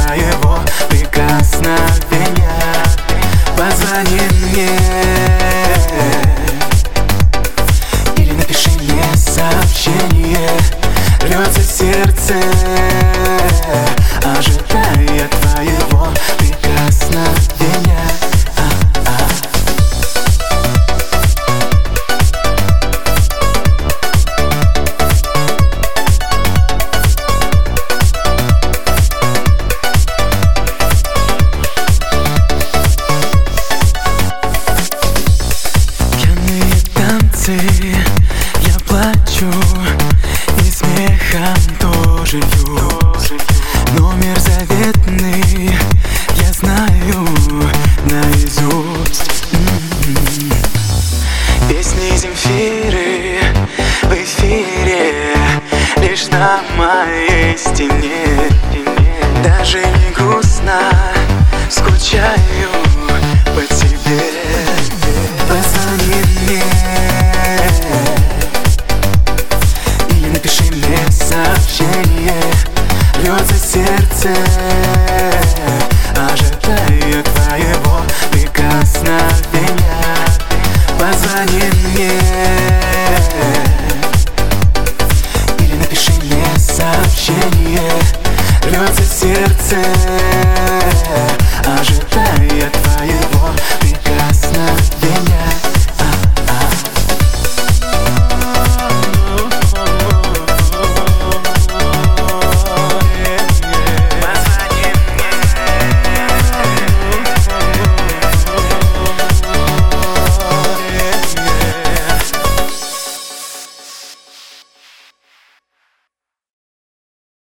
твоего прикосновения. Позвони мне или напиши мне сообщение. Рвется сердце, ожидая твоего прикосновения. Я плачу и смехом тоже лью. Номер заветный я знаю наизусть. Песни Земфиры в эфире лишь на моей стене. Даже не грустно, скучаю